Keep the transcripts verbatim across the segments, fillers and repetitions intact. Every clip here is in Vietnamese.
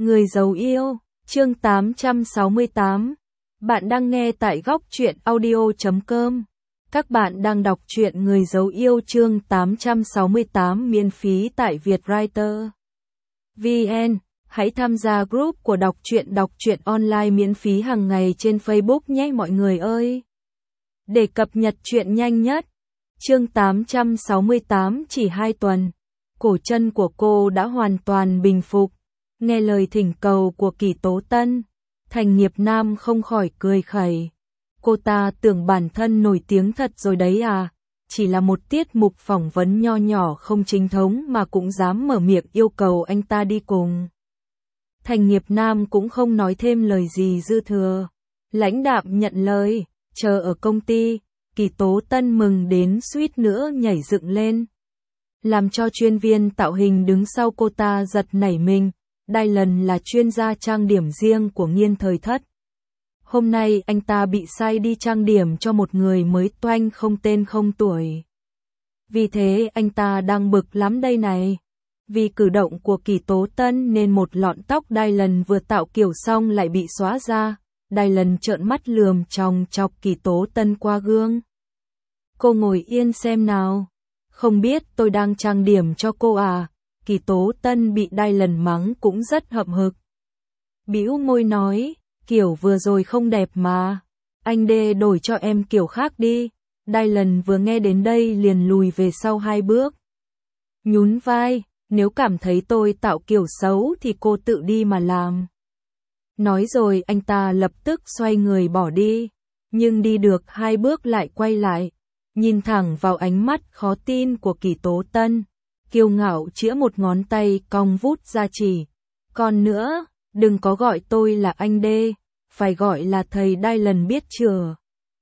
Người giấu yêu, chương tám trăm sáu mươi tám. Bạn đang nghe tại góc truyện audio chấm com. Các bạn đang đọc truyện Người giấu yêu chương tám trăm sáu mươi tám miễn phí tại Vietwriter. vê en. Hãy tham gia group của đọc truyện đọc truyện online miễn phí hàng ngày trên Facebook nhé mọi người ơi. Để cập nhật truyện nhanh nhất. Chương tám trăm sáu mươi tám chỉ hai tuần. Cổ chân của cô đã hoàn toàn bình phục. Nghe lời thỉnh cầu của Kỷ Tố Tân, Thành Nghiệp Nam không khỏi cười khẩy. Cô ta tưởng bản thân nổi tiếng thật rồi đấy à, chỉ là một tiết mục phỏng vấn nho nhỏ không chính thống mà cũng dám mở miệng yêu cầu anh ta đi cùng. Thành Nghiệp Nam cũng không nói thêm lời gì dư thừa. Lãnh đạm nhận lời, chờ ở công ty, Kỷ Tố Tân mừng đến suýt nữa nhảy dựng lên. Làm cho chuyên viên tạo hình đứng sau cô ta giật nảy mình. Dylan là chuyên gia trang điểm riêng của Nghiên Thời Thất. Hôm nay anh ta bị sai đi trang điểm cho một người mới toanh không tên không tuổi. Vì thế anh ta đang bực lắm đây này. Vì cử động của Kỷ Tố Tân nên một lọn tóc Dylan vừa tạo kiểu xong lại bị xóa ra. Dylan trợn mắt lườm chòng chọc Kỷ Tố Tân qua gương. Cô ngồi yên xem nào. Không biết tôi đang trang điểm cho cô à? Kỷ Tố Tân bị Dylan mắng cũng rất hậm hực. Bĩu môi nói, kiểu vừa rồi không đẹp mà. Anh đê đổi cho em kiểu khác đi. Dylan vừa nghe đến đây liền lùi về sau hai bước. Nhún vai, nếu cảm thấy tôi tạo kiểu xấu thì cô tự đi mà làm. Nói rồi anh ta lập tức xoay người bỏ đi. Nhưng đi được hai bước lại quay lại. Nhìn thẳng vào ánh mắt khó tin của Kỷ Tố Tân. Kiêu ngạo chĩa một ngón tay cong vút ra chỉ. Còn nữa, đừng có gọi tôi là anh đê, phải gọi là thầy Dylan biết chưa?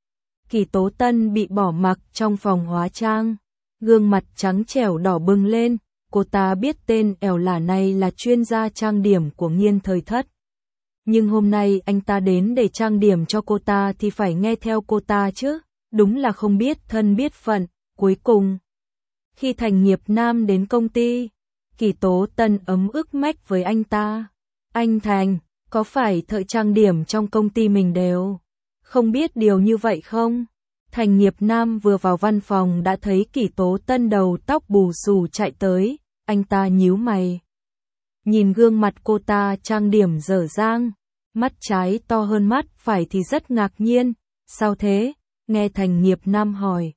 Kỷ Tố Tân bị bỏ mặc trong phòng hóa trang. Gương mặt trắng trẻo đỏ bừng lên, cô ta biết tên ẻo lả này là chuyên gia trang điểm của Nghiên Thời Thất. Nhưng hôm nay anh ta đến để trang điểm cho cô ta thì phải nghe theo cô ta chứ, đúng là không biết thân biết phận, cuối cùng. Khi Thành Nghiệp Nam đến công ty, Kỷ Tố Tân ấm ức mách với anh ta. Anh Thành, có phải thợ trang điểm trong công ty mình đều không biết điều như vậy không? Thành Nghiệp Nam vừa vào văn phòng đã thấy Kỷ Tố Tân đầu tóc bù xù chạy tới, anh ta nhíu mày. Nhìn gương mặt cô ta trang điểm dở dang, mắt trái to hơn mắt phải thì rất ngạc nhiên. Sao thế? Nghe Thành Nghiệp Nam hỏi.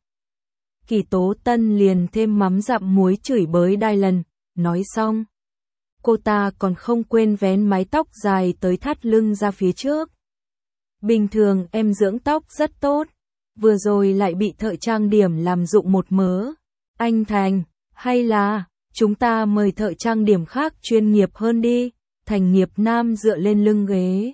Kỷ Tố Tân liền thêm mắm dặm muối chửi bới Dylan, nói xong. Cô ta còn không quên vén mái tóc dài tới thắt lưng ra phía trước. Bình thường em dưỡng tóc rất tốt, vừa rồi lại bị thợ trang điểm làm rụng một mớ. Anh Thành, hay là chúng ta mời thợ trang điểm khác chuyên nghiệp hơn đi. Thành Nghiệp Nam dựa lên lưng ghế.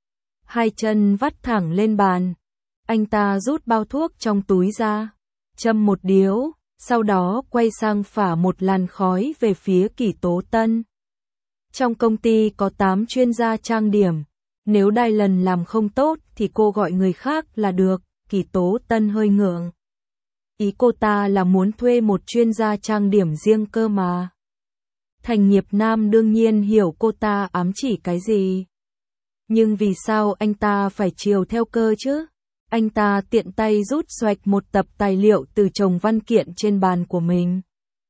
Hai chân vắt thẳng lên bàn. Anh ta rút bao thuốc trong túi ra. Châm một điếu, sau đó quay sang phả một làn khói về phía Kỷ Tố Tân. Trong công ty có tám chuyên gia trang điểm, nếu Dylan làm không tốt thì cô gọi người khác là được. Kỷ Tố Tân hơi ngượng. Ý cô ta là muốn thuê một chuyên gia trang điểm riêng cơ mà. Thành Nghiệp Nam đương nhiên hiểu cô ta ám chỉ cái gì. Nhưng vì sao anh ta phải chiều theo cơ chứ? Anh ta tiện tay rút xoạch một tập tài liệu từ chồng văn kiện trên bàn của mình.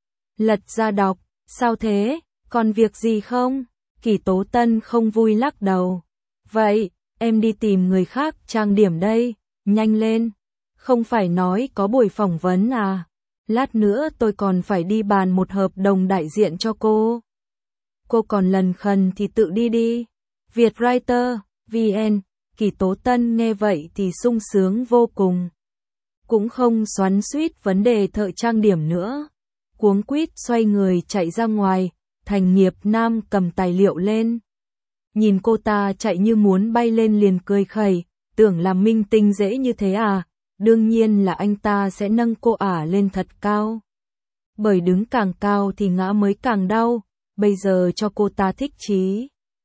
Lật ra đọc, sao thế, còn việc gì không? Kỷ Tố Tân không vui lắc đầu. Vậy, em đi tìm người khác trang điểm đây, nhanh lên. Không phải nói có buổi phỏng vấn à? Lát nữa tôi còn phải đi bàn một hợp đồng đại diện cho cô. Cô còn lần khần thì tự đi đi. Vietwriter, vê en. Kỷ Tố Tân nghe vậy thì sung sướng vô cùng. Cũng không xoắn xuýt vấn đề thợ trang điểm nữa. Cuống quýt xoay người chạy ra ngoài, Thành Nghiệp Nam cầm tài liệu lên. Nhìn cô ta chạy như muốn bay lên liền cười khẩy, tưởng làm minh tinh dễ như thế à, đương nhiên là anh ta sẽ nâng cô ả lên thật cao. Bởi đứng càng cao thì ngã mới càng đau, bây giờ cho cô ta thích chí.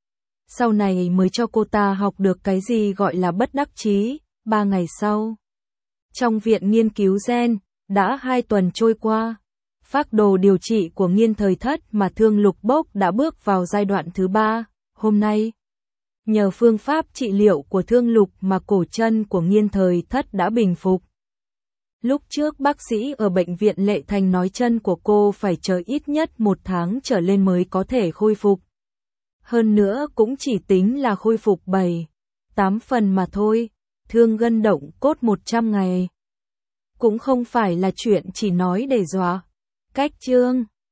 Sau này mới cho cô ta học được cái gì gọi là bất đắc chí. Ba ngày sau, trong viện nghiên cứu gen, đã hai tuần trôi qua, phác đồ điều trị của Nghiên Thời Thất mà Thương Lục Bốc đã bước vào giai đoạn thứ ba, Hôm nay, nhờ phương pháp trị liệu của Thương Lục mà cổ chân của Nghiên Thời Thất đã bình phục. Lúc trước bác sĩ ở bệnh viện Lệ Thành nói chân của cô phải chờ ít nhất một tháng trở lên mới có thể khôi phục. Hơn nữa cũng chỉ tính là khôi phục bảy, tám phần mà thôi, thương gân động cốt một trăm ngày. Cũng không phải là chuyện chỉ nói để dọa. Cách chương